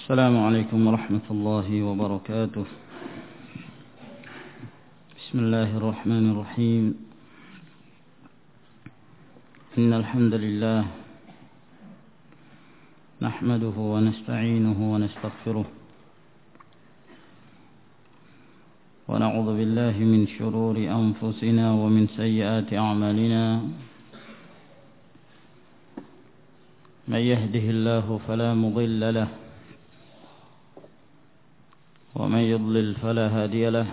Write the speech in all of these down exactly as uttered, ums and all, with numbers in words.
السلام عليكم ورحمة الله وبركاته. بسم الله الرحمن الرحيم. إن الحمد لله نحمده ونستعينه ونستغفره ونعوذ بالله من شرور أنفسنا ومن سيئات أعمالنا. من يهده الله فلا مضل له ومن يضلل فلا هادي له.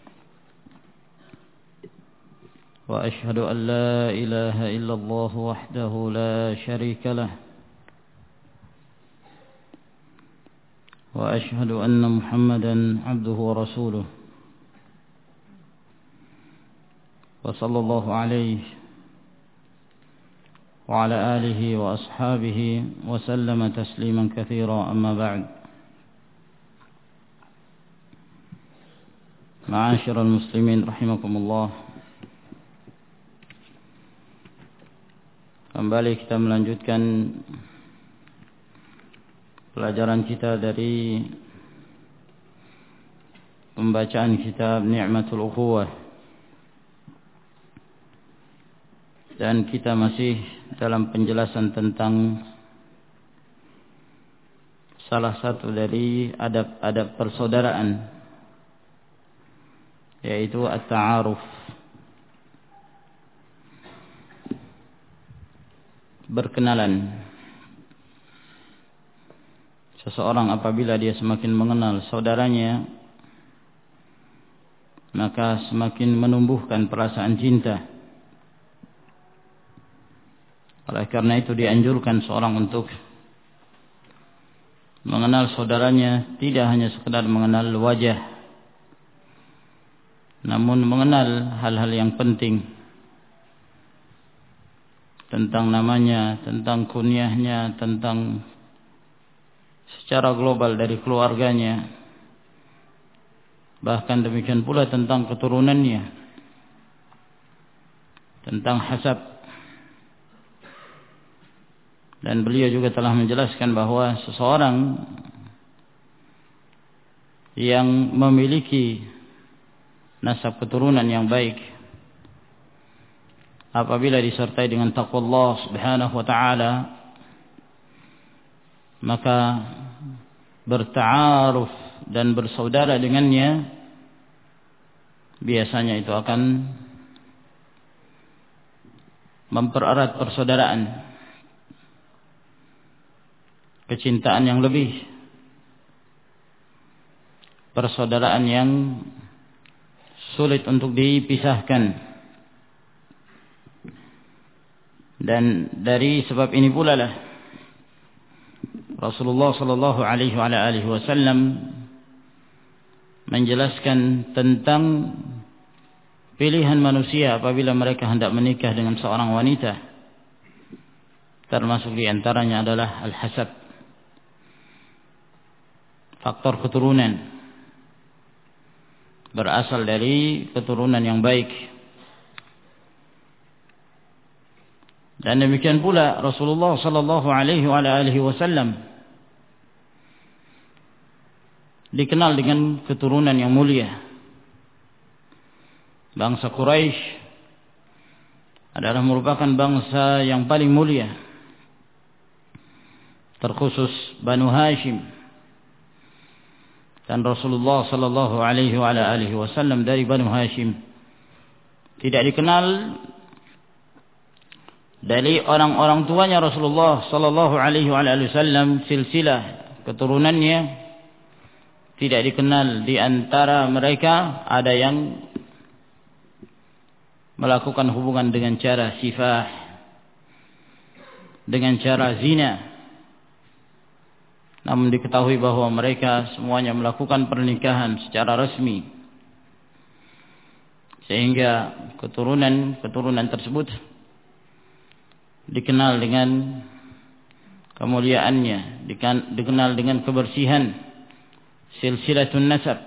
وأشهد أن لا إله إلا الله وحده لا شريك له. وأشهد أن محمدا عبده ورسوله وصلى الله عليه وعلى آله وأصحابه وسلم تسليما كثيرا. أما بعد، معاشر المسلمين rahimakumullah, kembali kita melanjutkan pelajaran kita dari pembacaan kitab Ni'matul Ukhuwah, dan kita masih dalam penjelasan tentang salah satu dari adab-adab persaudaraan, yaitu at-ta'aruf, berkenalan. Seseorang apabila dia semakin mengenal saudaranya, maka semakin menumbuhkan perasaan cinta. Oleh karena itu dianjurkan seorang untuk mengenal saudaranya, tidak hanya sekedar mengenal wajah, namun mengenal hal-hal yang penting tentang namanya, tentang kunyahnya, tentang secara global dari keluarganya, bahkan demikian pula tentang keturunannya, tentang hasab. Dan beliau juga telah menjelaskan bahwa seseorang yang memiliki nasab keturunan yang baik, apabila disertai dengan taqwa Allah Subhanahu wa taala, maka berta'aruf dan bersaudara dengannya biasanya itu akan mempererat persaudaraan, kecintaan yang lebih, persaudaraan yang sulit untuk dipisahkan. Dan dari sebab ini pula lah Rasulullah sallallahu alaihi wasallam menjelaskan tentang pilihan manusia apabila mereka hendak menikah dengan seorang wanita. Termasuk di antaranya adalah al-hasab, faktor keturunan, berasal dari keturunan yang baik. Dan demikian pula Rasulullah sallallahu alaihi wasallam dikenal dengan keturunan yang mulia. Bangsa Quraisy adalah merupakan bangsa yang paling mulia, terkhusus Banu Hashim. Dan Rasulullah sallallahu alaihi wasallam dari Banu Hashim, tidak dikenal dari orang-orang tuanya Rasulullah sallallahu alaihi wasallam, silsilah keturunannya tidak dikenal. Di antara mereka ada yang melakukan hubungan dengan cara sifah, dengan cara zina. Namun diketahui bahwa mereka semuanya melakukan pernikahan secara resmi, sehingga keturunan-keturunan tersebut dikenal dengan kemuliaannya, dikenal dengan kebersihan silsilatun nasab.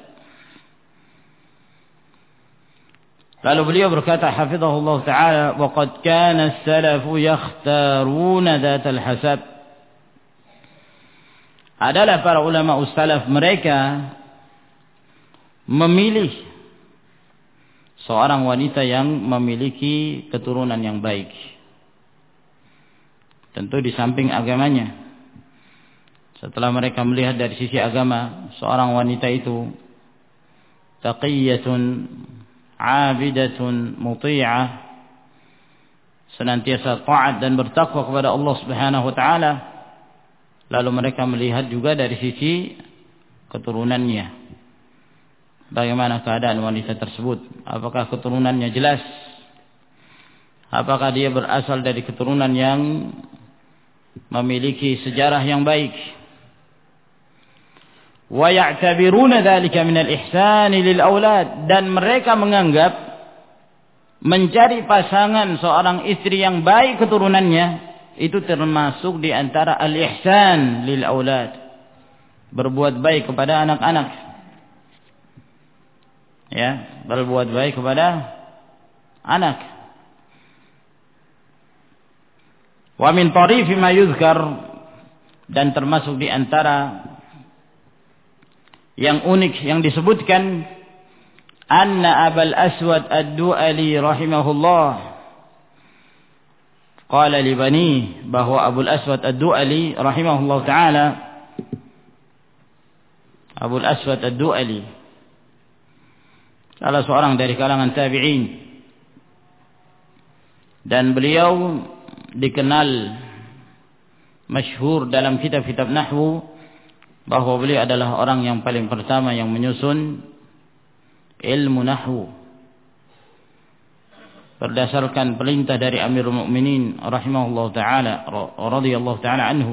Lalu beliau berkata hafizahullah ta'ala, wa qad kana as-salafu yakhtaruna dhatal hasab adalah para ulama ussalaf, mereka memilih seorang wanita yang memiliki keturunan yang baik. Tentu di samping agamanya. Setelah mereka melihat dari sisi agama, seorang wanita itu taqiyatun, abidatun, muti'ah, senantiasa taat dan bertakwa kepada Allah Subhanahu wa taala. Lalu mereka melihat juga dari sisi keturunannya. Bagaimana keadaan wanita tersebut? Apakah keturunannya jelas? Apakah dia berasal dari keturunan yang memiliki sejarah yang baik? Wa ya'tabiruna dzalika min al-ihsan lil aulad, dan mereka menganggap mencari pasangan seorang istri yang baik keturunannya itu termasuk di antara al-ihsan lil aulad, berbuat baik kepada anak-anak. Ya, berbuat baik kepada anak. Wa min tarifi ma yuzkar, dan termasuk di antara yang unik yang disebutkan, anna Abul Aswad Ad-Du'ali rahimahullah qala li bani, bahwa Abul Aswad Ad-Du'ali rahimahullah taala, Abul Aswad Ad-Du'ali salah seorang dari kalangan tabi'in, dan beliau dikenal masyhur dalam kitab-kitab nahwu bahwa beliau adalah orang yang paling pertama yang menyusun ilmu nahwu berdasarkan perintah dari Amirul Mukminin rahimahullah taala radhiyallahu taala anhu.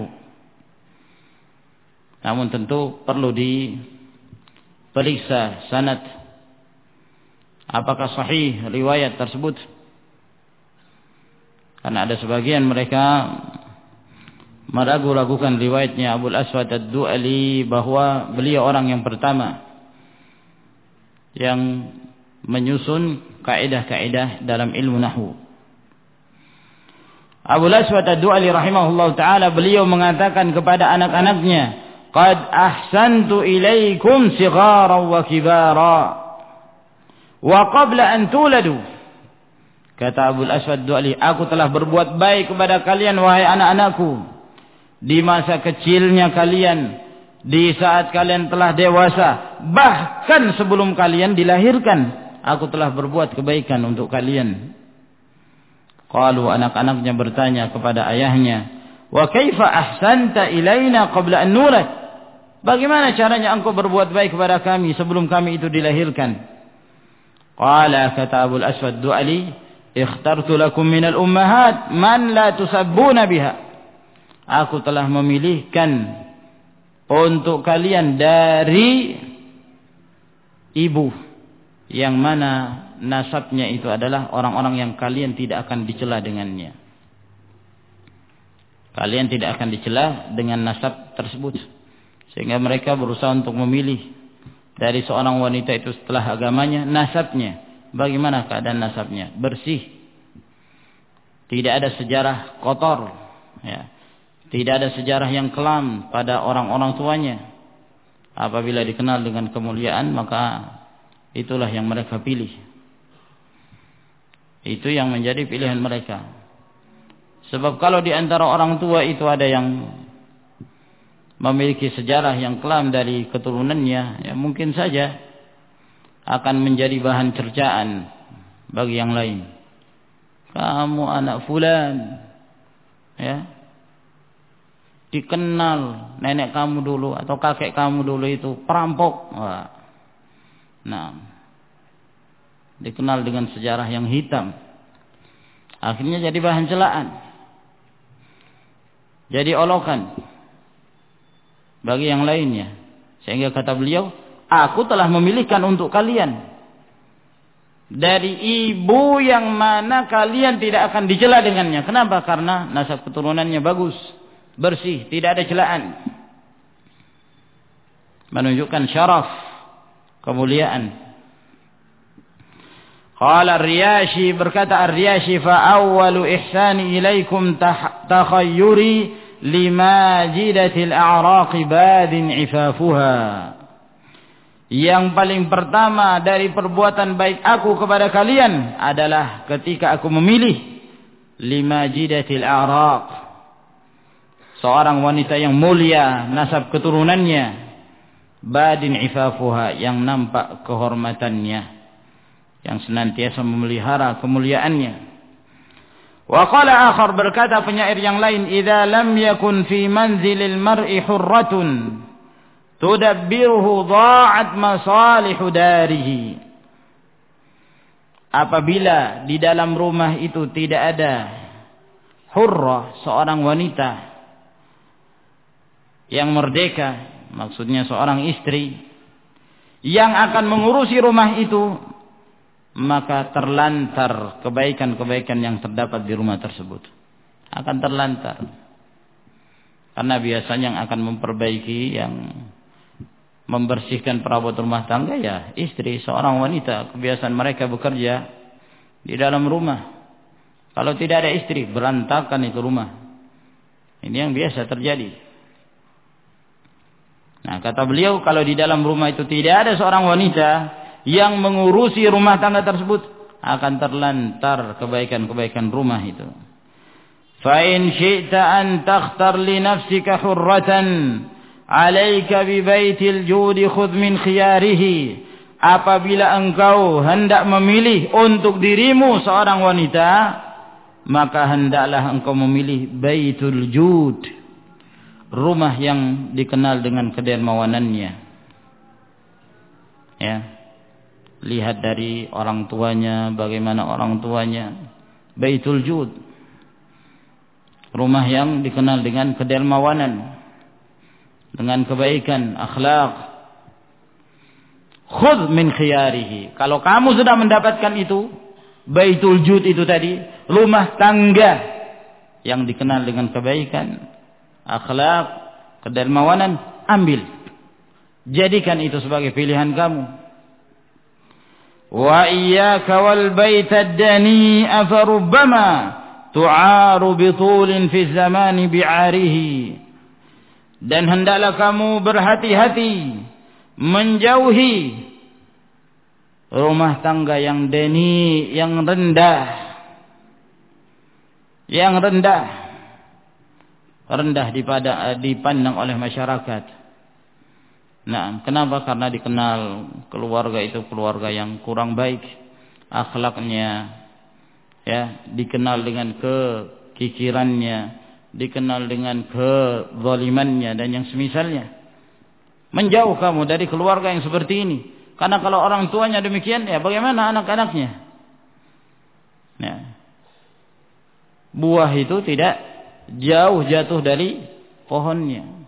Namun tentu perlu diperiksa sanad, apakah sahih riwayat tersebut, karena ada sebagian mereka meragu-ragukan riwayatnya Abul Aswad Ad-Du'ali bahwa beliau orang yang pertama yang menyusun kaidah-kaidah dalam ilmu nahwu. Abul Aswad Ad-Du'ali rahimahullah ta'ala, beliau mengatakan kepada anak-anaknya, qad ahsantu ilaikum sigharan wa kibara wa qabla an tuladu. Kata Abul Aswad Ad-Du'ali, aku telah berbuat baik kepada kalian wahai anak-anakku, di masa kecilnya kalian, di saat kalian telah dewasa, bahkan sebelum kalian dilahirkan, aku telah berbuat kebaikan untuk kalian. Qalu, anak-anaknya bertanya kepada ayahnya, wa kaifa ahsanta ilaina qabla an nulad? Bagaimana caranya engkau berbuat baik kepada kami sebelum kami itu dilahirkan? Qala, kata Abul Aswad Du'ali, ikhtartu lakum minal ummahat man la tusabbuna biha. Aku telah memilihkan untuk kalian dari ibu yang mana nasabnya itu adalah orang-orang yang kalian tidak akan dicela dengannya. Kalian tidak akan dicela dengan nasab tersebut. Sehingga mereka berusaha untuk memilih dari seorang wanita itu setelah agamanya, nasabnya. Bagaimana keadaan nasabnya? Bersih. Tidak ada sejarah kotor. Ya. Tidak ada sejarah yang kelam pada orang-orang tuanya. Apabila dikenal dengan kemuliaan, maka itulah yang mereka pilih. Itu yang menjadi pilihan mereka. Sebab kalau di antara orang tua itu ada yang memiliki sejarah yang kelam dari keturunannya, ya mungkin saja akan menjadi bahan cercaan bagi yang lain. Kamu anak fulan, ya, dikenal nenek kamu dulu atau kakek kamu dulu itu perampok. Wah. Nah, dikenal dengan sejarah yang hitam. Akhirnya jadi bahan celaan, jadi olokan bagi yang lainnya. Sehingga kata beliau, aku telah memilihkan untuk kalian dari ibu yang mana kalian tidak akan dicela dengannya. Kenapa? Karena nasab keturunannya bagus, bersih, tidak ada celaan. Menunjukkan syaraf, kemuliaan. Qala Ar-Riyashi, berkata Ar-Riyashi, fa awwalu ihsani ilaikum takhayyuri limajidatil a'raqi badin ifafuha. Yang paling pertama dari perbuatan baik aku kepada kalian adalah ketika aku memilih limajidatil a'raq, seorang wanita yang mulia nasab keturunannya, badin ifafuha, yang nampak kehormatannya, yang senantiasa memelihara kemuliaannya. Wa qala akhar, berkata penyair yang lain, idza lam yakun fi manzilil mar'i hurratun tudabbiruhu dha'at masalihu darihi. Apabila di dalam rumah itu tidak ada hurrah, seorang wanita yang merdeka, maksudnya seorang istri yang akan mengurusi rumah itu, maka terlantar kebaikan-kebaikan yang terdapat di rumah tersebut. Akan terlantar. Karena biasanya yang akan memperbaiki, yang membersihkan perabot rumah tangga ya istri, seorang wanita. Kebiasaan mereka bekerja di dalam rumah. Kalau tidak ada istri, berantakan itu rumah. Ini yang biasa terjadi. Nah, kata beliau, kalau di dalam rumah itu tidak ada seorang wanita yang mengurusi rumah tangga tersebut, akan terlantar kebaikan-kebaikan rumah itu. Fa in syi'ta an takhtar li nafsika hurratan 'alaika bi baitil judi khudh min khiyarihi. Apabila engkau hendak memilih untuk dirimu seorang wanita, maka hendaklah engkau memilih baitul jud, rumah yang dikenal dengan kedermawanannya. Ya. Lihat dari orang tuanya, bagaimana orang tuanya. Baitul Jud, rumah yang dikenal dengan kedermawanan, dengan kebaikan, akhlak. Khudh min khiyarihi. Kalau kamu sudah mendapatkan itu, Baitul Jud itu tadi, rumah tangga yang dikenal dengan kebaikan, akhlak, kedermawanan, ambil. Jadikan itu sebagai pilihan kamu. Wa iyyaka wal baitad dani'a farubbama tu'aru bitulin fi zamani bi'arihi. Dan hendaklah kamu berhati-hati menjauhi rumah tangga yang dani, yang rendah. Yang rendah. Rendah dipandang oleh masyarakat. Nah, kenapa? Karena dikenal keluarga itu keluarga yang kurang baik akhlaknya, ya, dikenal dengan kekikirannya, dikenal dengan kezalimannya dan yang semisalnya. Menjauh kamu dari keluarga yang seperti ini. Karena kalau orang tuanya demikian, ya bagaimana anak-anaknya? Nah, buah itu tidak jauh jatuh dari pohonnya.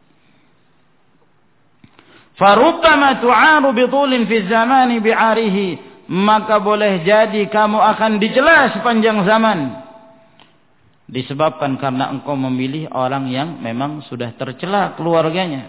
Farubbama tu'aru bitulin fi zamani bi'arihi, maka boleh jadi kamu akan dicela sepanjang zaman disebabkan karena engkau memilih orang yang memang sudah tercela keluarganya.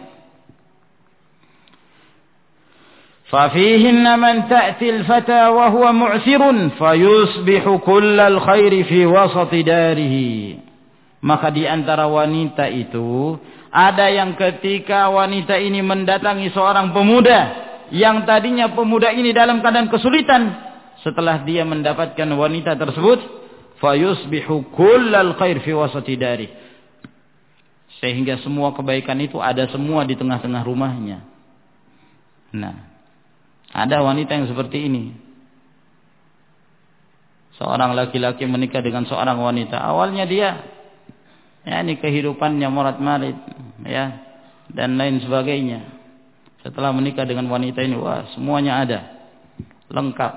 Fa fihinna man ta'ti al-fata wa huwa mu'sirun fayusbihu kullal khairi fi wasati darihi. Maka di antara wanita itu ada yang ketika wanita ini mendatangi seorang pemuda yang tadinya pemuda ini dalam keadaan kesulitan, setelah dia mendapatkan wanita tersebut, fayusbihu kullal khair fi wasati dari, sehingga semua kebaikan itu ada semua di tengah-tengah rumahnya. Nah, ada wanita yang seperti ini. Seorang laki-laki menikah dengan seorang wanita, awalnya dia ya ini kehidupannya morat-marit, ya, dan lain sebagainya. Setelah menikah dengan wanita ini, wah, semuanya ada, lengkap.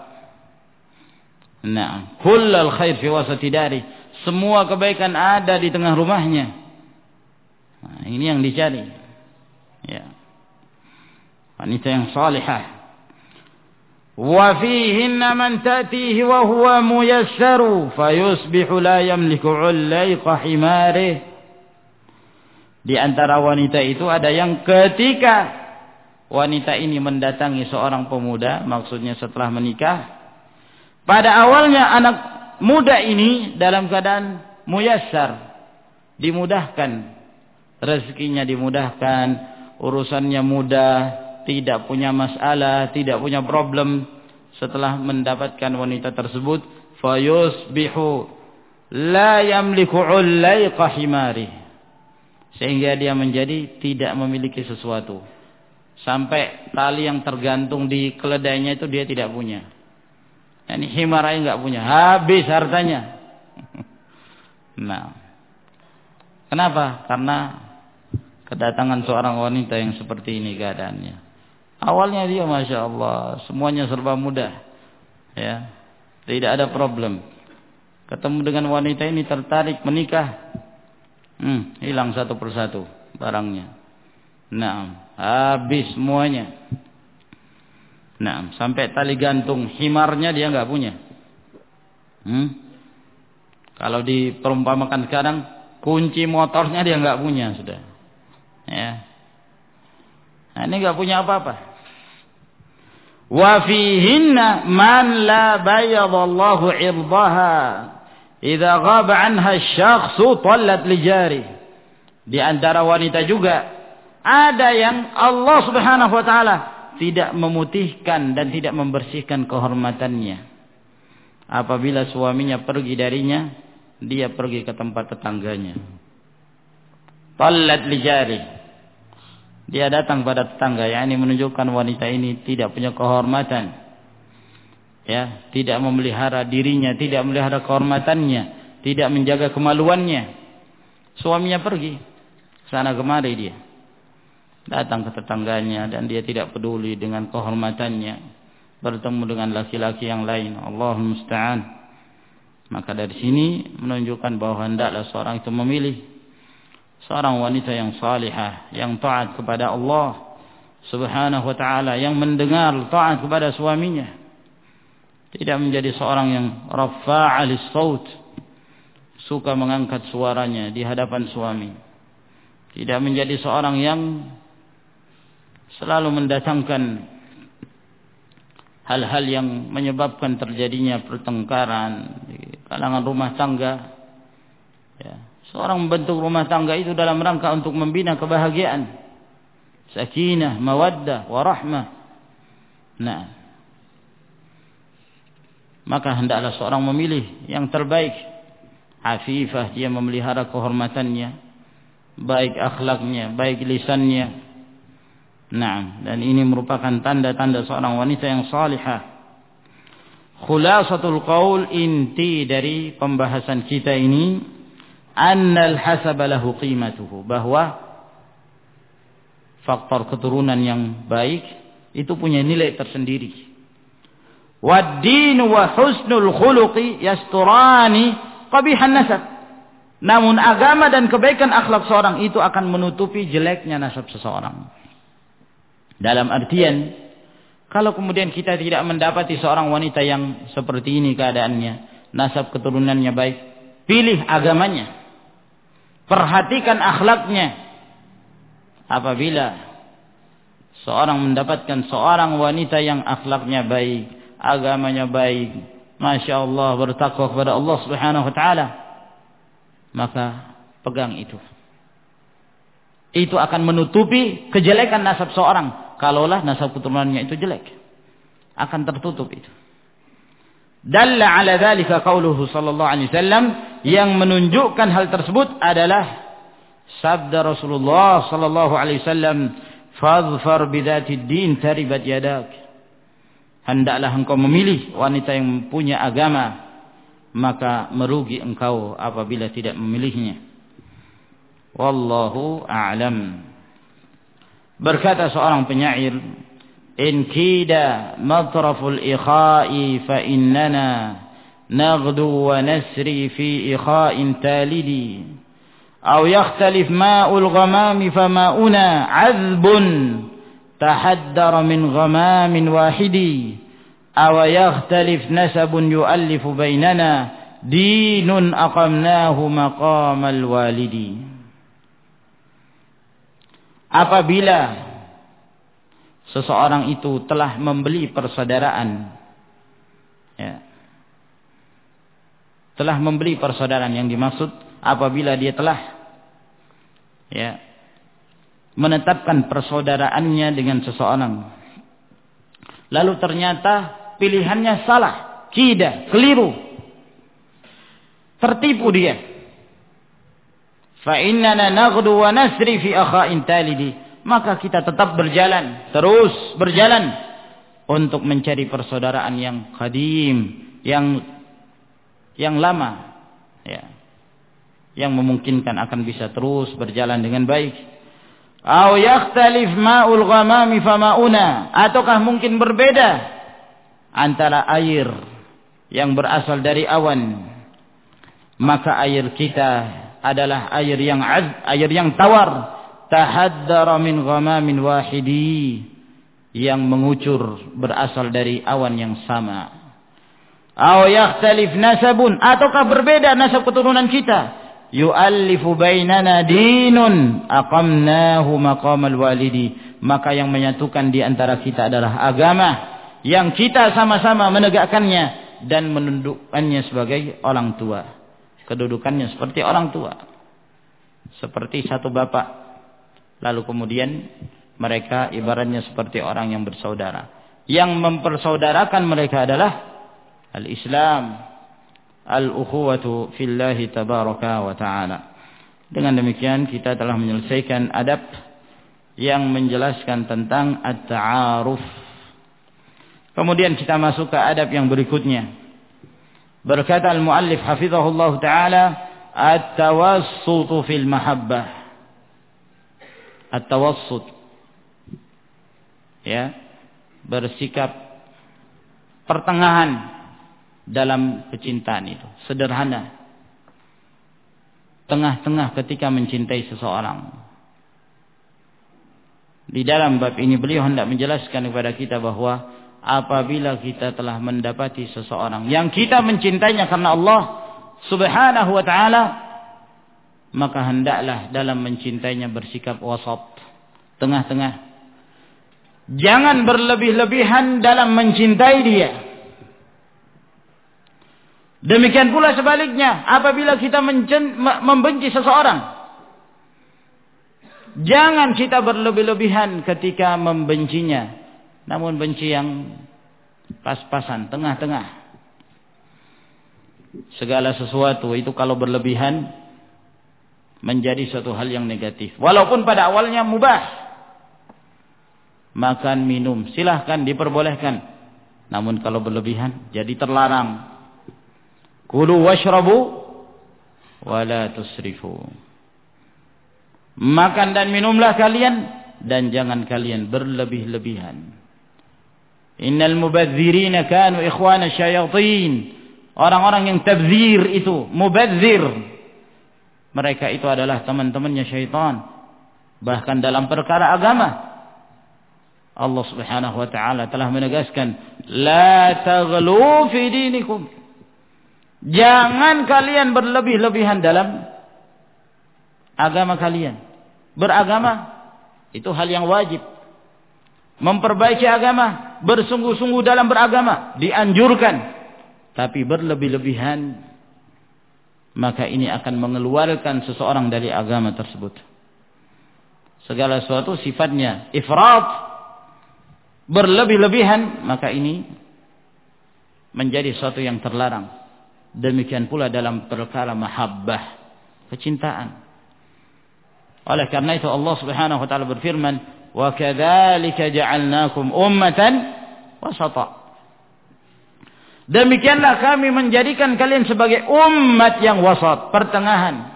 Nah, kullal khair fi wasati dari, semua kebaikan ada di tengah rumahnya. Nah, ini yang dicari. Ya. Wanita yang salihah. Wa fihinna man ta'tihi wa huwa muyassaru fayusbihu la yamliku 'ullayqa himarihi. Di antara wanita itu ada yang ketika wanita ini mendatangi seorang pemuda, maksudnya setelah menikah, pada awalnya anak muda ini dalam keadaan muyassar, dimudahkan, rezekinya dimudahkan, urusannya mudah, tidak punya masalah, tidak punya problem. Setelah mendapatkan wanita tersebut, fayusbihu la yamliku ulayqa himari, sehingga dia menjadi tidak memiliki sesuatu, sampai tali yang tergantung di keledainya itu dia tidak punya. Ini himar aja nggak punya, habis hartanya. Nah, kenapa? Karena kedatangan seorang wanita yang seperti ini keadaannya. Awalnya dia masya Allah semuanya serba mudah, ya, tidak ada problem. Ketemu dengan wanita ini, tertarik, menikah, hmm, hilang satu persatu barangnya. Nah, habis semuanya. Nah, sampai tali gantung himarnya dia nggak punya. Hmm? Kalau diperumpamakan sekarang, kunci motornya dia nggak punya sudah. Ya. Nah, ini nggak punya apa-apa. Wa fihinna man la bayyadallahu 'irdaha idza ghaba 'anha asy-syakhsu tallat li jari. Di antara wanita juga ada yang Allah Subhanahu wa taala tidak memutihkan dan tidak membersihkan kehormatannya. Apabila suaminya pergi darinya, dia pergi ke tempat tetangganya. Tallat li jari. Dia datang pada tetangga, yakni menunjukkan wanita ini tidak punya kehormatan. Ya, tidak memelihara dirinya, tidak memelihara kehormatannya, tidak menjaga kemaluannya. Suaminya pergi sana kemari dia. Datang ke tetangganya dan dia tidak peduli dengan kehormatannya, bertemu dengan laki-laki yang lain. Allahul musta'an. Maka dari sini menunjukkan bahwa hendaklah seorang itu memilih seorang wanita yang salihah, yang taat kepada Allah Subhanahu wa ta'ala, yang mendengar taat kepada suaminya, tidak menjadi seorang yang rafa'alis saut, suka mengangkat suaranya di hadapan suami, tidak menjadi seorang yang selalu mendatangkan hal-hal yang menyebabkan terjadinya pertengkaran di kalangan rumah tangga. Ya. Seorang membentuk rumah tangga itu dalam rangka untuk membina kebahagiaan, sakinah, mawaddah, warahmah. Nah, maka hendaklah seorang memilih yang terbaik. Afifah, dia memelihara kehormatannya, baik akhlaknya, baik lisannya. Nah, dan ini merupakan tanda-tanda seorang wanita yang salihah. Khulasatul qaul, inti dari pembahasan kita ini, annal hasaba lahu qimatuhu, bahwa faktor keturunan yang baik itu punya nilai tersendiri. Wad-din wa husnul khuluqi yasturani qabihan nasab. Namun agama dan kebaikan akhlak seorang itu akan menutupi jeleknya nasab seseorang. Dalam artian, kalau kemudian kita tidak mendapati seorang wanita yang seperti ini keadaannya, nasab keturunannya baik, pilih agamanya, perhatikan akhlaknya. Apabila seorang mendapatkan seorang wanita yang akhlaknya baik, agamanya baik, masya Allah, bertakwa kepada Allah Subhanahu wa ta'ala, maka pegang itu. Itu akan menutupi kejelekan nasab seorang. Kalaulah nasab keturunannya itu jelek, akan tertutup itu. Dalla ala dzalika qauluhu sallallahu alaihi wasallam, yang menunjukkan hal tersebut adalah sabda Rasulullah sallallahu alaihi wasallam, fadhfar bidzatid din taribat yadak. Hendaklah engkau memilih wanita yang punya agama, maka merugi engkau apabila tidak memilihnya. Wallahu a'lam. Berkata seorang penyair, in kida matraful ikha'i fa innana naghdu wa nasri fi ikha'in talidi, aw yakhtalif ma'ul ghamami fa ma'una 'adbun tahaddara min ghamamin wahidi, aw yakhtalif nasabun yu'allifu bainana dinun aqamnahu maqamal walidi. Apabila seseorang itu telah membeli persaudaraan, ya, telah membeli persaudaraan, yang dimaksud apabila dia telah ya, menetapkan persaudaraannya dengan seseorang, lalu ternyata pilihannya salah, kidah, keliru, tertipu dia. Fa innana naghdu wa nasri fi akha'in talidi, maka kita tetap berjalan, terus berjalan untuk mencari persaudaraan yang qadim, yang yang lama, ya, yang memungkinkan akan bisa terus berjalan dengan baik. Aw yakhtalif ma'ul ghamami fama'una, ataukah mungkin berbeda antara air yang berasal dari awan, maka air kita adalah air yang az, air yang tawar, tahaddara min ghamamin wahidi, yang mengucur berasal dari awan yang sama. Aw yakhtalif nasabun, ataukah berbeda nasab keturunan kita, yu'allifu bainana dinun aqamnahu maqamal walidi, maka yang menyatukan di antara kita adalah agama yang kita sama-sama menegakkannya dan menundukkannya sebagai orang tua, kedudukannya seperti orang tua, seperti satu bapak, lalu kemudian mereka ibaratnya seperti orang yang bersaudara. Yang mempersaudarakan mereka adalah al-Islam, al-ukhuwatu fillahi tabaraka wa ta'ala. Dengan demikian kita telah menyelesaikan adab yang menjelaskan tentang at-ta'aruf. Kemudian kita masuk ke adab yang berikutnya. Berkata al-muallif hafizahullah ta'ala, at-tawassutu fil mahabbah. At-tawassut, ya, bersikap pertengahan dalam kecintaan itu, sederhana, tengah-tengah ketika mencintai seseorang. Di dalam bab ini beliau hendak menjelaskan kepada kita bahwa apabila kita telah mendapati seseorang yang kita mencintainya karena Allah Subhanahu wa ta'ala, maka hendaklah dalam mencintainya bersikap wasat, tengah-tengah. Jangan berlebih-lebihan dalam mencintai dia. Demikian pula sebaliknya, apabila kita membenci seseorang, jangan kita berlebih-lebihan ketika membencinya, namun benci yang pas-pasan, tengah-tengah. Segala sesuatu itu kalau berlebihan menjadi suatu hal yang negatif, walaupun pada awalnya mubah. Makan, minum, silahkan, diperbolehkan, namun kalau berlebihan jadi terlarang. Kulu washrabu wala tusrifu. Makan dan minumlah kalian, dan jangan kalian berlebih-lebihan. Innal mubadzirina kanu ikhwana syayatin. Orang-orang yang tabzir itu, mubadzir, mereka itu adalah teman-temannya syaitan. Bahkan dalam perkara agama, Allah Subhanahu wa ta'ala telah menegaskan, la taghlu fi dinikum. Jangan kalian berlebih-lebihan dalam agama kalian. Beragama itu hal yang wajib. Memperbaiki agama, bersungguh-sungguh dalam beragama dianjurkan. Tapi berlebih-lebihan, maka ini akan mengeluarkan seseorang dari agama tersebut. Segala sesuatu sifatnya ifrat, berlebih-lebihan, maka ini menjadi sesuatu yang terlarang. Demikian pula dalam perkara mahabbah, kecintaan. Oleh karena itu Allah Subhanahu wa ta'ala berfirman, wa kadzalika ja'alnakum ummatan wasata. Demikianlah kami menjadikan kalian sebagai umat yang wasat, pertengahan.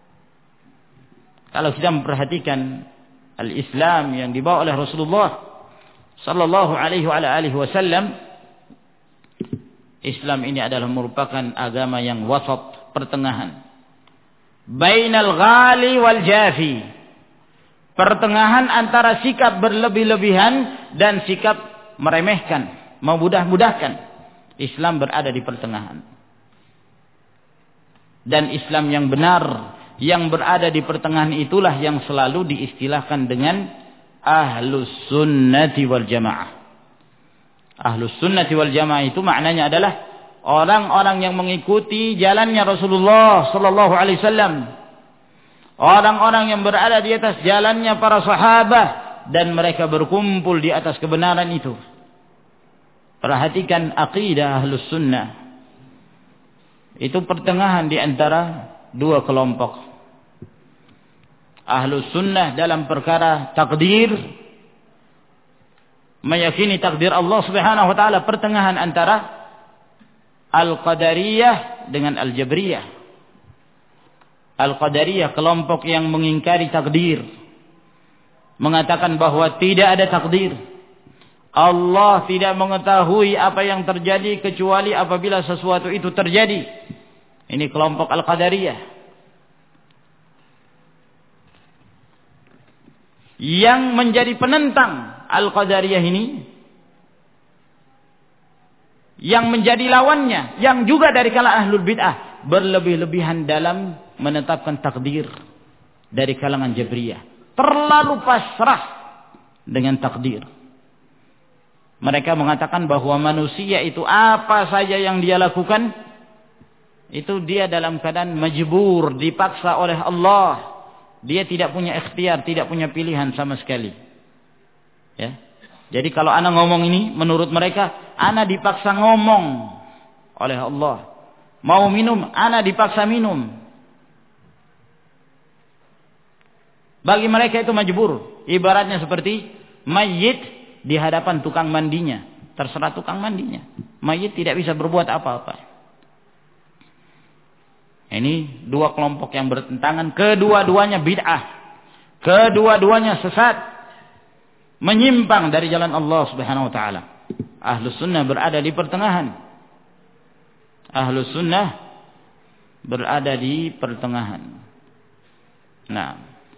Kalau kita memperhatikan al-Islam yang dibawa oleh Rasulullah sallallahu alaihi wa alihi wasallam, Islam ini adalah merupakan agama yang wasat, pertengahan. Bainal ghali wal jafi. Pertengahan antara sikap berlebih-lebihan dan sikap meremehkan, memudah-mudahkan. Islam berada di pertengahan. Dan Islam yang benar, yang berada di pertengahan itulah yang selalu diistilahkan dengan Ahlus Sunnati wal Jamaah. Ahlus Sunnati wal Jamaah itu maknanya adalah orang-orang yang mengikuti jalannya Rasulullah sallallahu alaihi wasallam, orang-orang yang berada di atas jalannya para sahabat dan mereka berkumpul di atas kebenaran itu. Perhatikan akidah Ahlus Sunnah. Itu pertengahan di antara dua kelompok. Ahlus Sunnah dalam perkara takdir, meyakini takdir Allah Subhanahu wa taala, pertengahan antara Al-Qadariyah dengan Al-Jabriyah. Al-Qadariyah kelompok yang mengingkari takdir, mengatakan bahwa tidak ada takdir. Allah tidak mengetahui apa yang terjadi kecuali apabila sesuatu itu terjadi. Ini kelompok Al-Qadariyah. Yang menjadi penentang Al-Qadariyah ini, yang menjadi lawannya, yang juga dari kalangan Ahlul Bid'ah, berlebih-lebihan dalam menetapkan takdir dari kalangan Jabriyah. Terlalu pasrah dengan takdir. Mereka mengatakan bahwa manusia itu apa saja yang dia lakukan, itu dia dalam keadaan majbur, dipaksa oleh Allah. Dia tidak punya ikhtiar, tidak punya pilihan sama sekali. Ya. Jadi kalau ana ngomong ini, menurut mereka, ana dipaksa ngomong oleh Allah. Mau minum, ana dipaksa minum. Bagi mereka itu majbur. Ibaratnya seperti mayit di hadapan tukang mandinya. Terserah tukang mandinya. Mayit tidak bisa berbuat apa-apa. Ini dua kelompok yang bertentangan. Kedua-duanya bid'ah. Kedua-duanya sesat. Menyimpang dari jalan Allah Subhanahu wa ta'ala. Ahlus Sunnah berada di pertengahan. Ahlus Sunnah berada di pertengahan. Nah,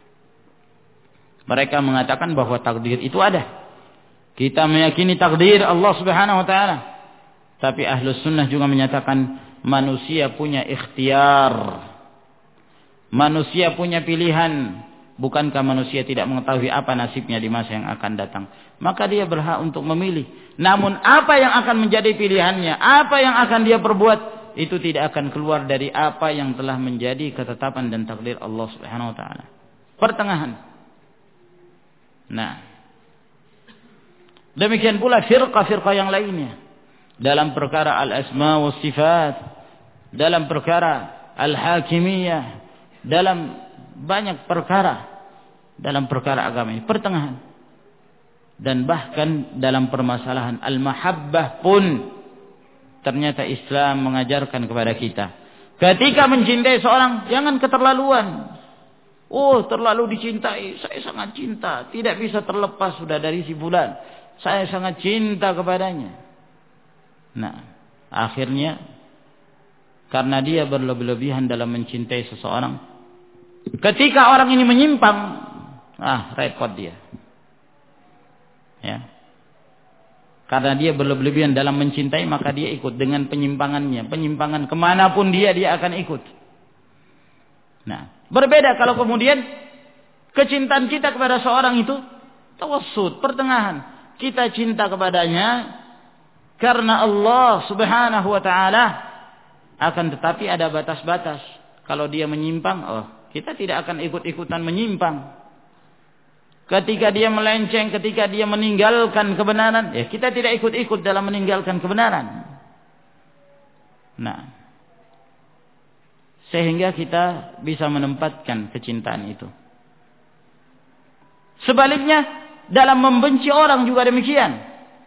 mereka mengatakan bahwa takdir itu ada. Kita meyakini takdir Allah Subhanahu wa ta'ala. Tapi Ahlus Sunnah juga menyatakan manusia punya ikhtiar. Manusia punya pilihan. Bukankah manusia tidak mengetahui apa nasibnya di masa yang akan datang? Maka dia berhak untuk memilih. Namun apa yang akan menjadi pilihannya, apa yang akan dia perbuat, itu tidak akan keluar dari apa yang telah menjadi ketetapan dan takdir Allah Subhanahu wa ta'ala. Pertengahan. Nah, demikian pula firqah-firqah yang lainnya. Dalam perkara al-asma wa sifat, dalam perkara al-hakimiyah, dalam banyak perkara, dalam perkara agama ini, pertengahan. Dan bahkan dalam permasalahan al-mahabbah pun, ternyata Islam mengajarkan kepada kita, ketika mencintai seorang, jangan keterlaluan. Oh, terlalu dicintai, saya sangat cinta, tidak bisa terlepas sudah dari si fulan, saya sangat cinta kepadanya. Nah, akhirnya karena dia berlebih-lebihan dalam mencintai seseorang, ketika orang ini menyimpang, ah, repot dia. Ya. Karena dia berlebih-lebihan dalam mencintai, maka dia ikut dengan penyimpangannya. Penyimpangan kemanapun dia, dia akan ikut. Nah, berbeda kalau kemudian kecintaan kita kepada seorang itu tawassut, pertengahan. Kita cinta kepadanya karena Allah Subhanahu wa ta'ala, akan tetapi ada batas-batas. Kalau dia menyimpang, oh, kita tidak akan ikut-ikutan menyimpang. Ketika dia melenceng, ketika dia meninggalkan kebenaran, ya kita tidak ikut-ikut dalam meninggalkan kebenaran. Nah, sehingga kita bisa menempatkan kecintaan itu. Sebaliknya, dalam membenci orang juga demikian.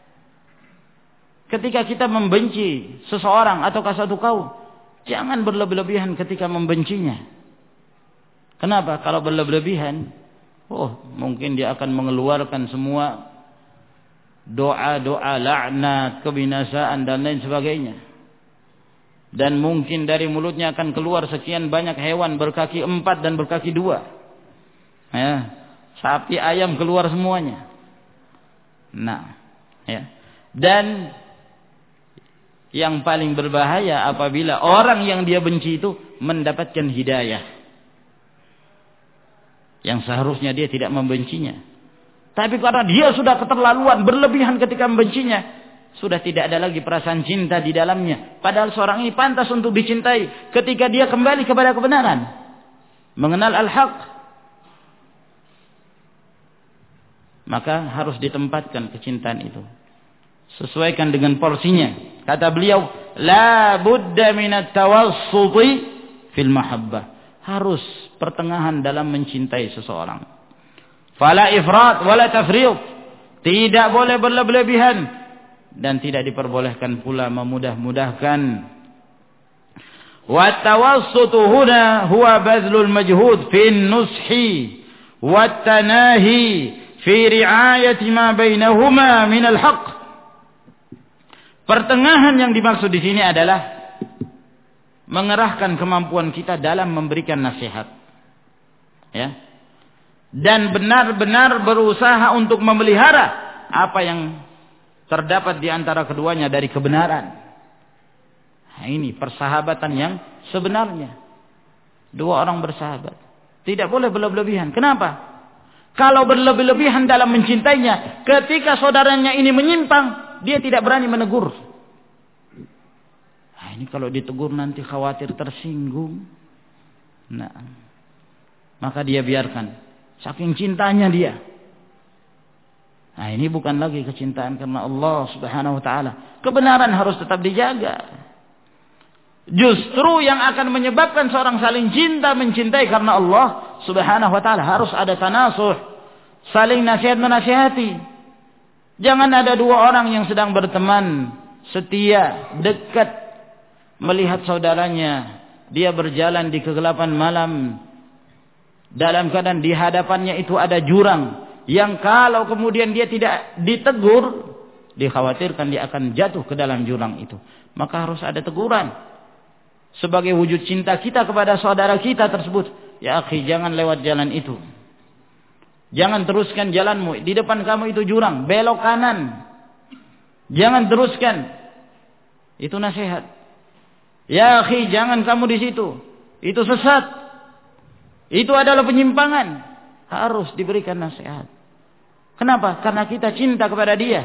Ketika kita membenci seseorang atau satu kaum, jangan berlebih-lebihan ketika membencinya. Kenapa? Kalau berlebih-lebihan, oh, mungkin dia akan mengeluarkan semua doa-doa laknat, kebinasaan dan lain sebagainya. Dan mungkin dari mulutnya akan keluar sekian banyak hewan berkaki empat dan berkaki dua. Ya, sapi, ayam keluar semuanya. Nah, ya. Dan yang paling berbahaya apabila orang yang dia benci itu mendapatkan hidayah, yang seharusnya dia tidak membencinya. Tapi karena dia sudah keterlaluan, berlebihan ketika membencinya, sudah tidak ada lagi perasaan cinta di dalamnya. Padahal seorang ini pantas untuk dicintai ketika dia kembali kepada kebenaran. mengenal al-haq, maka harus ditempatkan kecintaan itu. Sesuaikan dengan porsinya. Kata beliau, la budda minat tawassuti fil mahabbah. Harus pertengahan dalam mencintai seseorang. Fala ifrat wala tafriq. Tidak boleh berlebihan dan tidak diperbolehkan pula memudah-mudahkan. Wa tawassutu huna huwa badlul majhud fi an-nushi wa at-tanahi fi ri'ayati ma bainahuma min al-haqq. Pertengahan yang dimaksud di sini adalah mengerahkan kemampuan kita dalam memberikan nasihat. Ya. Dan benar-benar berusaha untuk memelihara apa yang terdapat di antara keduanya dari kebenaran. Nah, ini persahabatan yang sebenarnya. Dua orang bersahabat. Tidak boleh berlebihan. Kenapa? Kalau berlebih-lebihan dalam mencintainya, ketika saudaranya ini menyimpang, dia tidak berani menegur. Nah, ini kalau ditegur nanti khawatir tersinggung. Nah, maka dia biarkan. Saking cintanya dia. Nah, ini bukan lagi kecintaan karena Allah Subhanahu wa taala. Kebenaran harus tetap dijaga. Justru yang akan menyebabkan seorang saling cinta mencintai karena Allah Subhanahu wa taala harus ada tanasuh, saling nasihat menasihati. Jangan ada dua orang yang sedang berteman, setia, dekat, melihat saudaranya, dia berjalan di kegelapan malam, dalam keadaan di hadapannya itu ada jurang, yang kalau kemudian dia tidak ditegur, dikhawatirkan dia akan jatuh ke dalam jurang itu. Maka harus ada teguran. Sebagai wujud cinta kita kepada saudara kita tersebut. Ya akhi, jangan lewat jalan itu. Jangan teruskan jalanmu. Di depan kamu itu jurang. Belok kanan. Jangan teruskan. Itu nasihat. Ya akhi, jangan kamu di situ. Itu sesat. Itu adalah penyimpangan. Harus diberikan nasihat. Kenapa? Karena kita cinta kepada dia.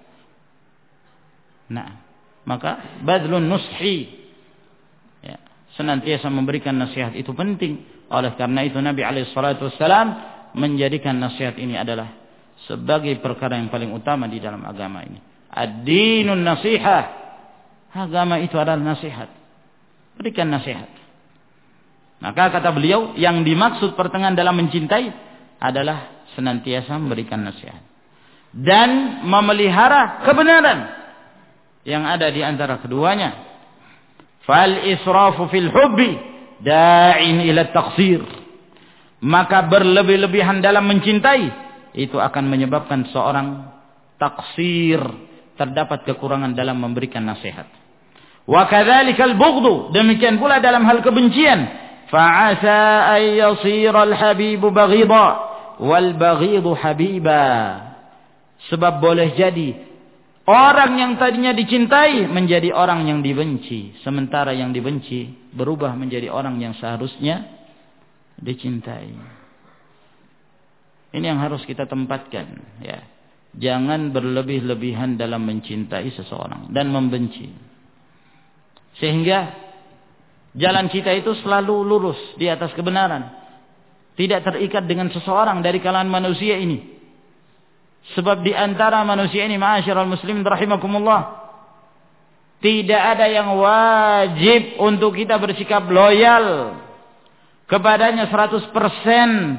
Nah, maka badlun nushi. Ya, senantiasa memberikan nasihat itu penting. Oleh karena itu Nabi alaihi salatu wassalam menjadikan nasihat ini adalah sebagai perkara yang paling utama di dalam agama ini. Ad-dinun nasihah. Agama itu adalah nasihat. Berikan nasihat. Maka kata beliau, yang dimaksud pertengahan dalam mencintai adalah senantiasa memberikan nasihat. Dan memelihara kebenaran yang ada di antara keduanya. Fal israfu fil hubbi da'in ila taqsir. Maka berlebih-lebihan dalam mencintai itu akan menyebabkan seorang taksir, terdapat kekurangan dalam memberikan nasihat. Wa kadzalikal bughdu, demikian pula dalam hal kebencian. Fa'asa ay yasira al-habibu baghida wal baghidu habiba. Sebab boleh jadi orang yang tadinya dicintai menjadi orang yang dibenci, sementara yang dibenci berubah menjadi orang yang seharusnya dicintai. Ini yang harus kita tempatkan, ya. Jangan berlebih-lebihan dalam mencintai seseorang dan membenci. Sehingga jalan kita itu selalu lurus di atas kebenaran. Tidak terikat dengan seseorang dari kalangan manusia ini. Sebab di antara manusia ini, ma'asyiral muslimin rahimakumullah, tidak ada yang wajib untuk kita bersikap loyal kepadanya seratus persen.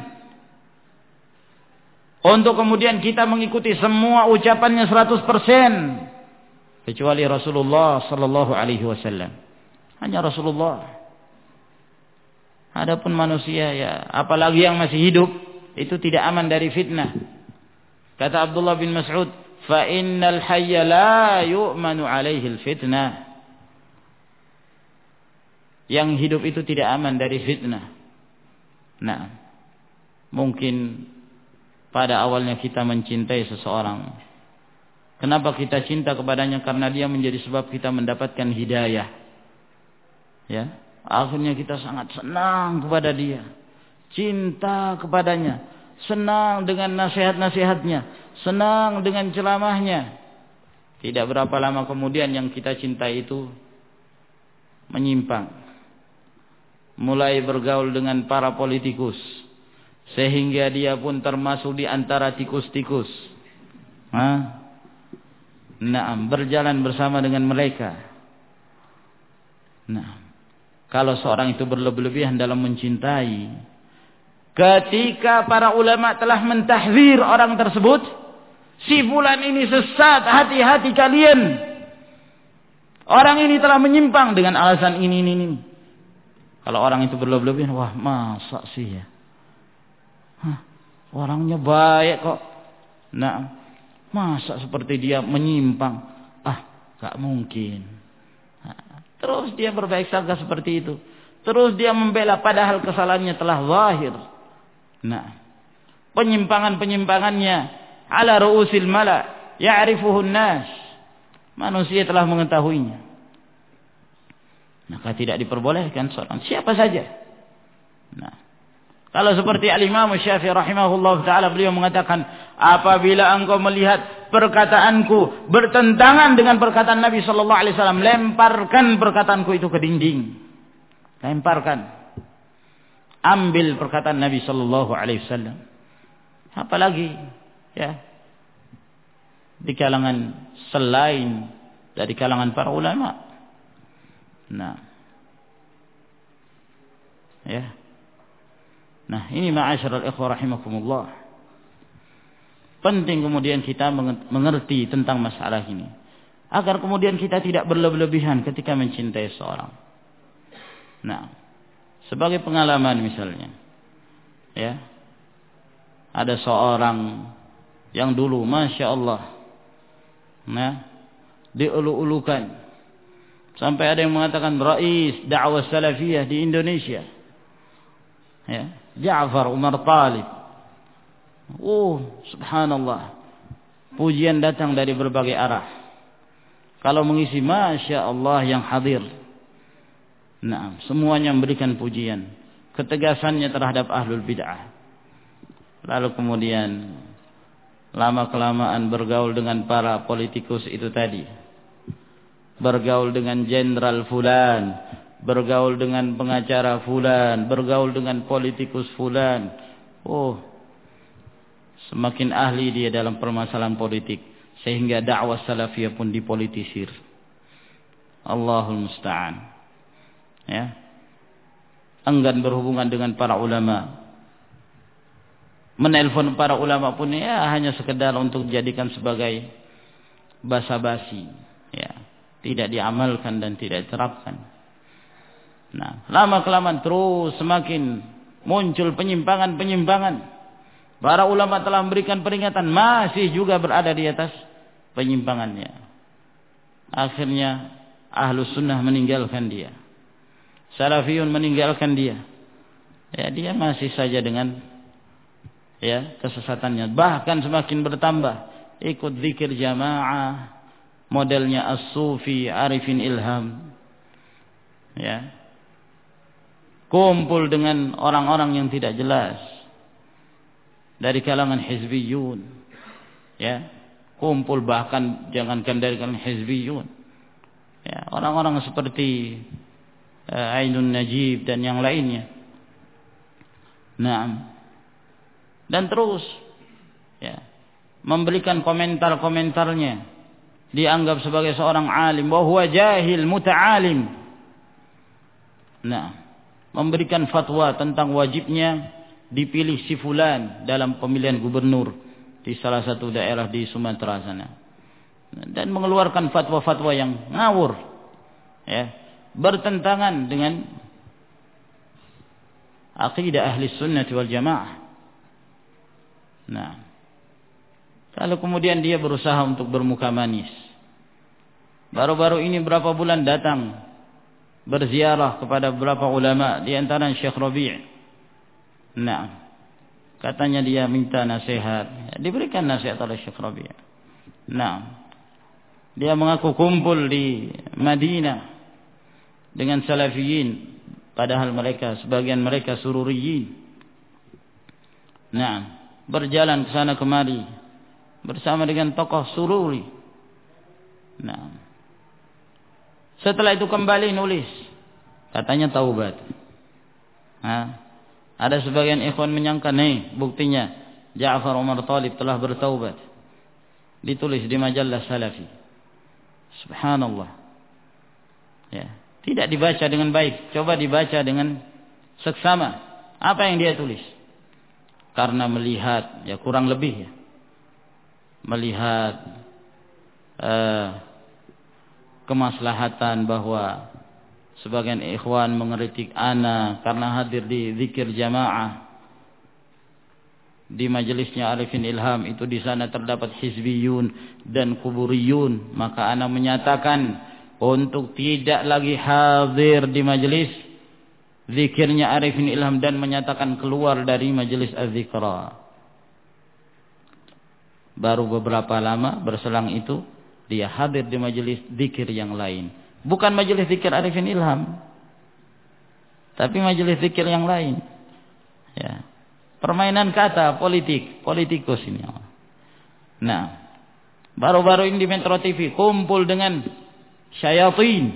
Untuk kemudian kita mengikuti semua ucapannya seratus persen. Kecuali Rasulullah sallallahu alaihi wasallam. Hanya Rasulullah. Adapun manusia, ya, apalagi yang masih hidup, itu tidak aman dari fitnah. Kata Abdullah bin Mas'ud, fa innal hayya la yu'manu alaihi al-fitnah. Yang hidup itu tidak aman dari fitnah. Nah, mungkin pada awalnya kita mencintai seseorang. Kenapa kita cinta kepadanya? Karena dia menjadi sebab kita mendapatkan hidayah. Ya, akhirnya kita sangat senang kepada dia, cinta kepadanya, senang dengan nasihat-nasihatnya, senang dengan ceramahnya. Tidak berapa lama kemudian yang kita cintai itu menyimpang. mulai bergaul dengan para politikus, sehingga dia pun termasuk di antara tikus-tikus. Hah? Nah, berjalan bersama dengan mereka. Nah, kalau seorang itu berlebih-lebihan dalam mencintai, ketika para ulama telah mentahzir orang tersebut, si fulan ini sesat, hati-hati kalian. Orang ini telah menyimpang dengan alasan ini ini ini. Kalau orang itu berlebih-lebihan, wah masa sih ya? Hah, orangnya baik kok. Nah, masa seperti dia menyimpang? Ah, gak mungkin. Nah, terus dia berbaik sangka seperti itu. Terus dia membela padahal kesalahannya telah zahir. Nah, penyimpangan-penyimpangannya ala ru'usil mala ya'rifuhun nas. Manusia telah mengetahuinya. Maka tidak diperbolehkan seorang siapa saja. Nah, kalau seperti Al-Imam Syafi'i rahimahullah ta'ala, beliau mengatakan, apabila engkau melihat perkataanku bertentangan dengan perkataan Nabi sallallahu alaihi wasallam, lemparkan perkataanku itu ke dinding. Lemparkan. Ambil perkataan Nabi sallallahu alaihi wasallam. Apalagi ya di kalangan selain dari kalangan para ulama. Nah. Ya. Nah, ini ma'asyiral ikhwah rahimakumullah. Penting kemudian kita mengerti tentang masalah ini, agar kemudian kita tidak berlebih-lebihan ketika mencintai seorang. Nah, sebagai pengalaman misalnya, ya, ada seorang yang dulu, masya Allah, nah, diulu-ulukan sampai ada yang mengatakan rais dakwah salafiyah di Indonesia, ya, Ja'far Umar Talib. Oh, subhanallah, pujian datang dari berbagai arah. Kalau mengisi, masya Allah yang hadir, nah, semuanya memberikan pujian, ketegasannya terhadap ahlul bid'ah. Lalu kemudian lama kelamaan bergaul dengan para politikus itu tadi, bergaul dengan jenderal fulan, bergaul dengan pengacara fulan, bergaul dengan politikus fulan. Oh, semakin ahli dia dalam permasalahan politik, sehingga dakwah salafiyah pun dipolitisir. Allahul musta'an. Ya, enggan berhubungan dengan para ulama, menelpon para ulama pun ya hanya sekedar untuk dijadikan sebagai basa-basi, ya, tidak diamalkan dan tidak diterapkan. Nah, lama kelamaan terus semakin muncul penyimpangan-penyimpangan. Para ulama telah memberikan peringatan, masih juga berada di atas penyimpangannya. Akhirnya Ahlus Sunnah meninggalkan dia, Salafiyun meninggalkan dia. Ya, dia masih saja dengan ya kesesatannya, bahkan semakin bertambah. Ikut zikir jamaah modelnya As-Sufi Arifin Ilham, ya, kumpul dengan orang-orang yang tidak jelas dari kalangan hizbiyun, ya, kumpul bahkan jangankan dari kalangan hizbiyun, ya, orang-orang seperti uh, Ainun Najib dan yang lainnya. Nah, dan terus ya memberikan komentar-komentarnya, dianggap sebagai seorang alim, wa huwa jahil muta'alim. Nah, memberikan fatwa tentang wajibnya dipilih si fulan dalam pemilihan gubernur di salah satu daerah di Sumatera sana, dan mengeluarkan fatwa-fatwa yang ngawur, ya, bertentangan dengan aqidah ahli sunnah wal jamaah. Nah, kalau kemudian dia berusaha untuk bermuka manis, baru-baru ini berapa bulan datang berziarah kepada beberapa ulama, di antara Syekh Rabi'. Nah, katanya dia minta nasihat, diberikan nasihat oleh Syekh Rabi'. Nah, dia mengaku kumpul di Madinah dengan salafiyin, padahal mereka sebagian mereka sururiyin. Nah, berjalan ke sana kemari bersama dengan tokoh sururi. Nah, setelah itu kembali nulis, katanya taubat. Ha? Ada sebagian ikhwan menyangka, nih buktinya Ja'far Umar Thalib telah bertaubat. Ditulis di majalah Salafi. Subhanallah. Ya, tidak dibaca dengan baik. Coba dibaca dengan seksama. Apa yang dia tulis? Karena melihat, ya kurang lebih ya, melihat uh, kemaslahatan bahwa sebagian ikhwan mengeritik ana karena hadir di zikir jamaah di majelisnya Arifin Ilham, itu di sana terdapat hizbiyun dan kuburiyun, maka ana menyatakan untuk tidak lagi hadir di majelis zikirnya Arifin Ilham dan menyatakan keluar dari majelis az-zikra. Baru beberapa lama berselang itu dia hadir di majelis zikir yang lain. Bukan majelis zikir Arifin Ilham, tapi majelis zikir yang lain. Ya. Permainan kata, politik, politikus ini. Nah, baru-baru ini di Metro T V kumpul dengan syayatin.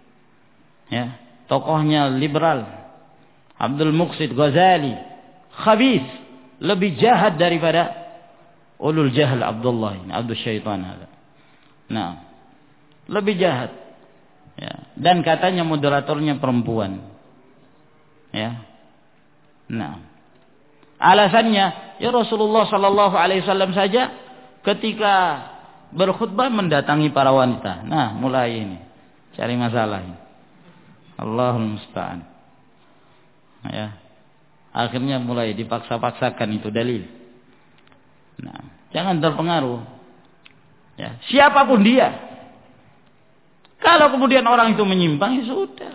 Ya, tokohnya liberal, Abdul Muqsid Ghazali, khabis, lebih jahat daripada ulul jahl Abdullah ini, Abdul Syaitan ada. Nah, lebih jahat. Ya, dan katanya moderatornya perempuan. Ya. Nah, alasannya, ya Rasulullah sallallahu alaihi wasallam saja ketika berkhutbah mendatangi para wanita. Nah, mulai ini cari masalah ini. Allahul musta'an. Ya. Akhirnya mulai dipaksa-paksakan itu dalil. Nah, jangan terpengaruh. Ya, siapapun dia. Kalau kemudian orang itu menyimpang, ya sudah.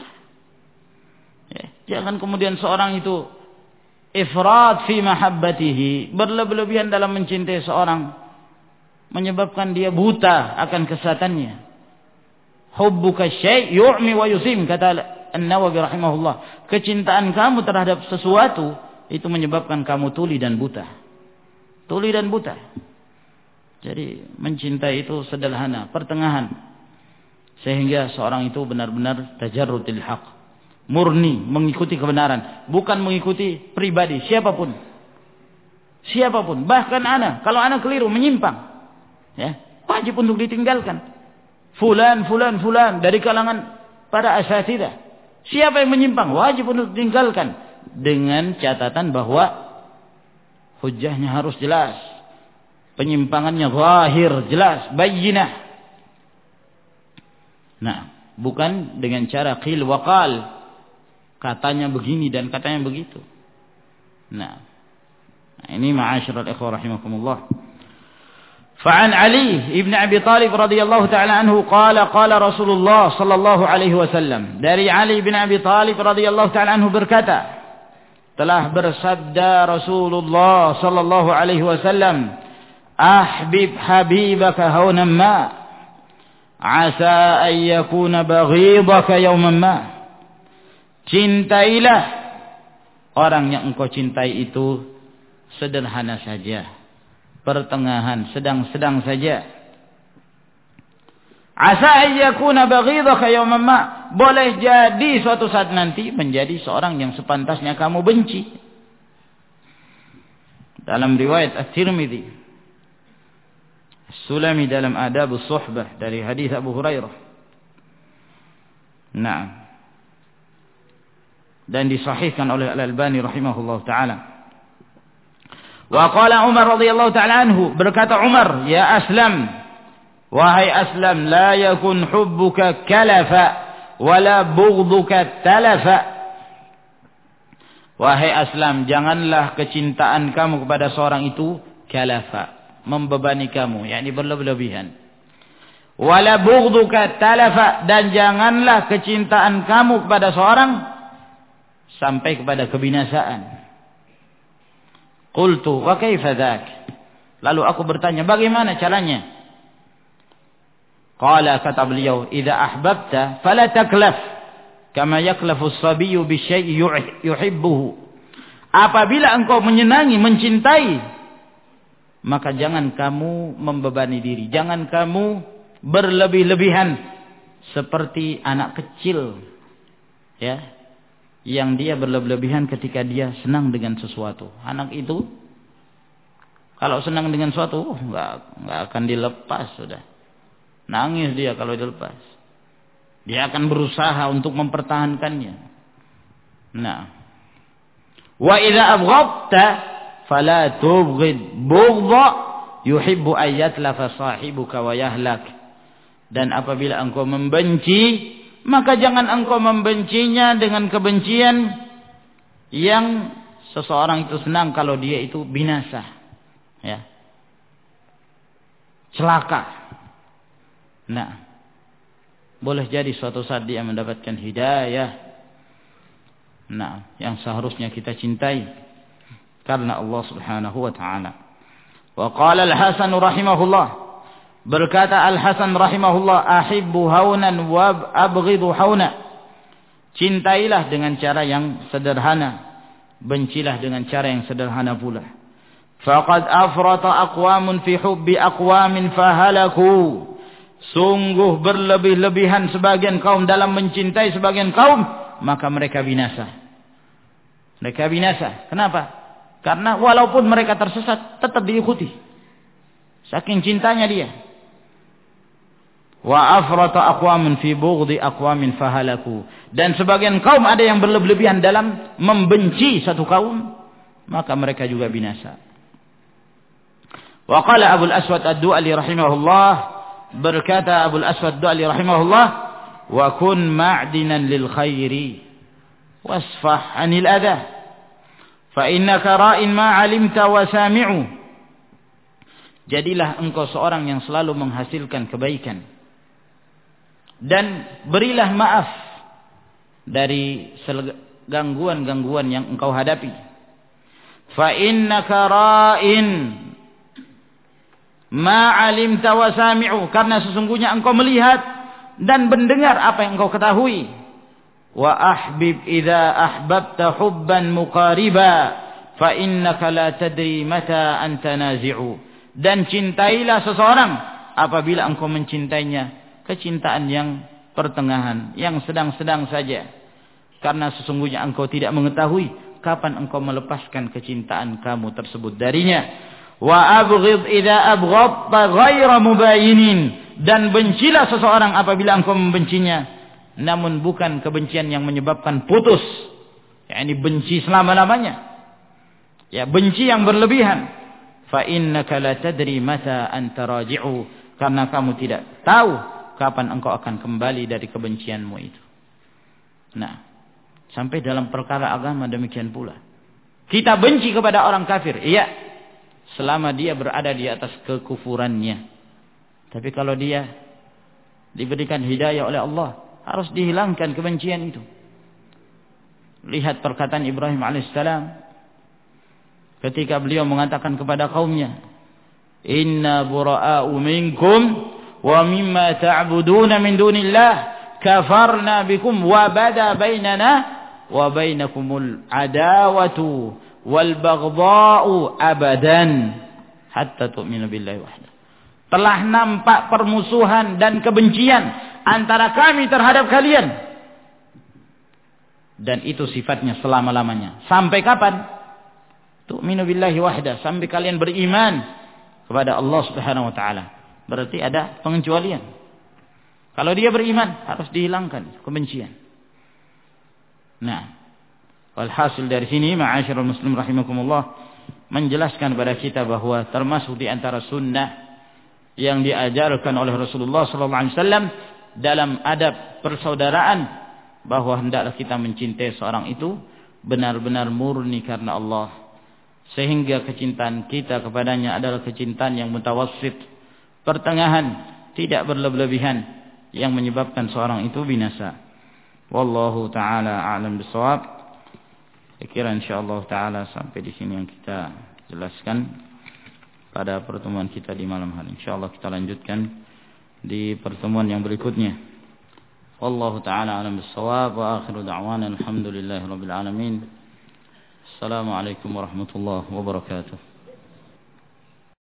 Ya, jangan kemudian seorang itu ifrat fi mahabbatihi, berlebih-lebihan dalam mencintai seorang, menyebabkan dia buta akan kesehatannya. Hubbuka syai' yu'mi wa yusim, kata An-Nawawi rahimahullah. Kecintaan kamu terhadap sesuatu itu menyebabkan kamu tuli dan buta. Tuli dan buta. Jadi mencintai itu sederhana, pertengahan. Sehingga seorang itu benar-benar tajarrudil haq, murni mengikuti kebenaran, bukan mengikuti pribadi siapapun. Siapapun, bahkan ana, kalau ana keliru menyimpang, ya, wajib untuk ditinggalkan. Fulan, fulan, fulan dari kalangan para asatidzah. Siapa yang menyimpang, wajib untuk ditinggalkan dengan catatan bahwa hujjahnya harus jelas. Penyimpangannya zahir, jelas, bayyinah. Nah, bukan dengan cara qil wa qal, katanya begini dan katanya begitu. Nah, nah ini ma'asyiral ikhwah rahimakumullah. Fa'an Ali ibn Abi Talib radhiyallahu ta'ala anhu qala qala Rasulullah sallallahu alaihi wasallam. Dari Ali bin Abi Talib radhiyallahu ta'ala anhu berkata, telah bersabda Rasulullah sallallahu alaihi wasallam, ahbib habibaka hawnan ma, asa an yakuna baghidaka yawman ma. Cintailah orang yang engkau cintai itu sederhana saja, pertengahan, sedang-sedang saja. Asa an yakuna baghidaka yawman ma, boleh jadi suatu saat nanti menjadi seorang yang sepantasnya kamu benci. Dalam riwayat At-Tirmidzi, Sulami dalam Adabus Suhbah dari hadis Abu Hurairah. Nah, dan disahihkan oleh Al-Albani rahimahullah taala. Wa qala Umar radhiyallahu taala anhu, berkata Umar, ya Aslam, wahai Aslam, la yakun hubbuka kalafa wala bughdhuka talafa. Wahai Aslam, janganlah kecintaan kamu kepada seorang itu kalafa, membebani kamu, yakni berlebih-lebihan. Wala bughdhuka talafa, dan janganlah kecintaan kamu kepada seorang sampai kepada kebinasaan. Qultu wa kaifa dzak? Lalu aku bertanya, bagaimana caranya? Qala, kata beliau, idza ahbabta fala taklaf kama yaklafu as-sabiyyu bi syai'i yuhibbuhu. Apabila engkau menyenangi, mencintai, maka jangan kamu membebani diri, jangan kamu berlebih-lebihan seperti anak kecil, ya, yang dia berlebihan ketika dia senang dengan sesuatu. Anak itu kalau senang dengan sesuatu, enggak enggak akan dilepas sudah. Nangis dia kalau dilepas. Dia akan berusaha untuk mempertahankannya. Nah, wa idza abghadta fala tubghid bughdha yuhibbu ayyatlafa sahibuka wa yahlak. Dan apabila engkau membenci, maka jangan engkau membencinya dengan kebencian yang seseorang itu senang kalau dia itu binasa, ya, celaka. Nah, boleh jadi suatu saat dia mendapatkan hidayah, nah, yang seharusnya kita cintai karena Allah Subhanahu wa taala. Wa qala Al-Hasan rahimahullah, berkata Al-Hasan rahimahullah, ahibbu haunan wa abghidu hauna. Cintailah dengan cara yang sederhana, bencilah dengan cara yang sederhana pula. Faqad afrata aqwamun fi hubbi aqwamin fahalaku. Sungguh berlebih-lebihan sebagian kaum dalam mencintai sebagian kaum, maka mereka binasa. Mereka binasa. Kenapa? Karena walaupun mereka tersesat, tetap diikuti. Saking cintanya dia. Wa afrata aqwamun fi bughdi aqwamin fahalaku. Dan sebagian kaum ada yang berlebih-lebihan dalam membenci satu kaum, maka mereka juga binasa. Wa qala Abu al-Aswad ad-Du'ali rahimahullah, berkata Abu al-Aswad ad-Du'ali rahimahullah, wa kun ma'dinan lil khairi wasfah 'anil adha fa innaka ra'in ma 'alimta wa sami'u. Jadilah engkau seorang yang selalu menghasilkan kebaikan dan berilah maaf dari gangguan-gangguan yang engkau hadapi. Fa innaka ra'in ma'alimta wa sami'u, karena sesungguhnya engkau melihat dan mendengar apa yang engkau ketahui. Wa ahbib idza ahbabta hubban muqariba fa innaka la tadri mata anta nazi'u. Dan cintailah seseorang apabila engkau mencintainya kecintaan yang pertengahan, yang sedang-sedang saja, karena sesungguhnya engkau tidak mengetahui kapan engkau melepaskan kecintaan kamu tersebut darinya. Wa abghid idza abghadta ghaira mubayinin, dan bencilah seseorang apabila engkau membencinya namun bukan kebencian yang menyebabkan putus, yakni benci selama-lamanya, ya, benci yang berlebihan. Fa innaka la tadri mata anta raji'u, karena kamu tidak tahu kapan engkau akan kembali dari kebencianmu itu. Nah, sampai dalam perkara agama demikian pula. Kita benci kepada orang kafir, iya, selama dia berada di atas kekufurannya. Tapi kalau dia diberikan hidayah oleh Allah, harus dihilangkan kebencian itu. Lihat perkataan Ibrahim alaihissalam ketika beliau mengatakan kepada kaumnya, inna bura'a'u minkum wa mimma ta'buduna min dunillah kafarna bikum wa bada bainana wa bainakumul adawatu wal baghdha'u abadan hatta tu'minu billahi wahda. Telah nampak permusuhan dan kebencian antara kami terhadap kalian, dan itu sifatnya selama-lamanya. Sampai kapan? Tu'minu billahi wahda, sampai kalian beriman kepada Allah Subhanahu wa taala. Berarti ada pengecualian. Kalau dia beriman, harus dihilangkan kebencian. Nah, walhasil dari sini, ma'asyiral muslim rahimakumullah, menjelaskan kepada kita bahwa termasuk di antara sunnah yang diajarkan oleh Rasulullah sallallahu alaihi wasallam dalam adab persaudaraan, bahwa hendaklah kita mencintai seorang itu benar-benar murni karena Allah, sehingga kecintaan kita kepadanya adalah kecintaan yang mutawassit, pertengahan, tidak berlebihan, yang menyebabkan seorang itu binasa. Wallahu taala a'lam bissawab. Saya kira insyaallah taala sampai di sini yang kita jelaskan pada pertemuan kita di malam hari. Insyaallah kita lanjutkan di pertemuan yang berikutnya. Wallahu taala a'lam bissawab wa akhiru da'wana alhamdulillahirabbil alamin. Assalamualaikum warahmatullahi wabarakatuh.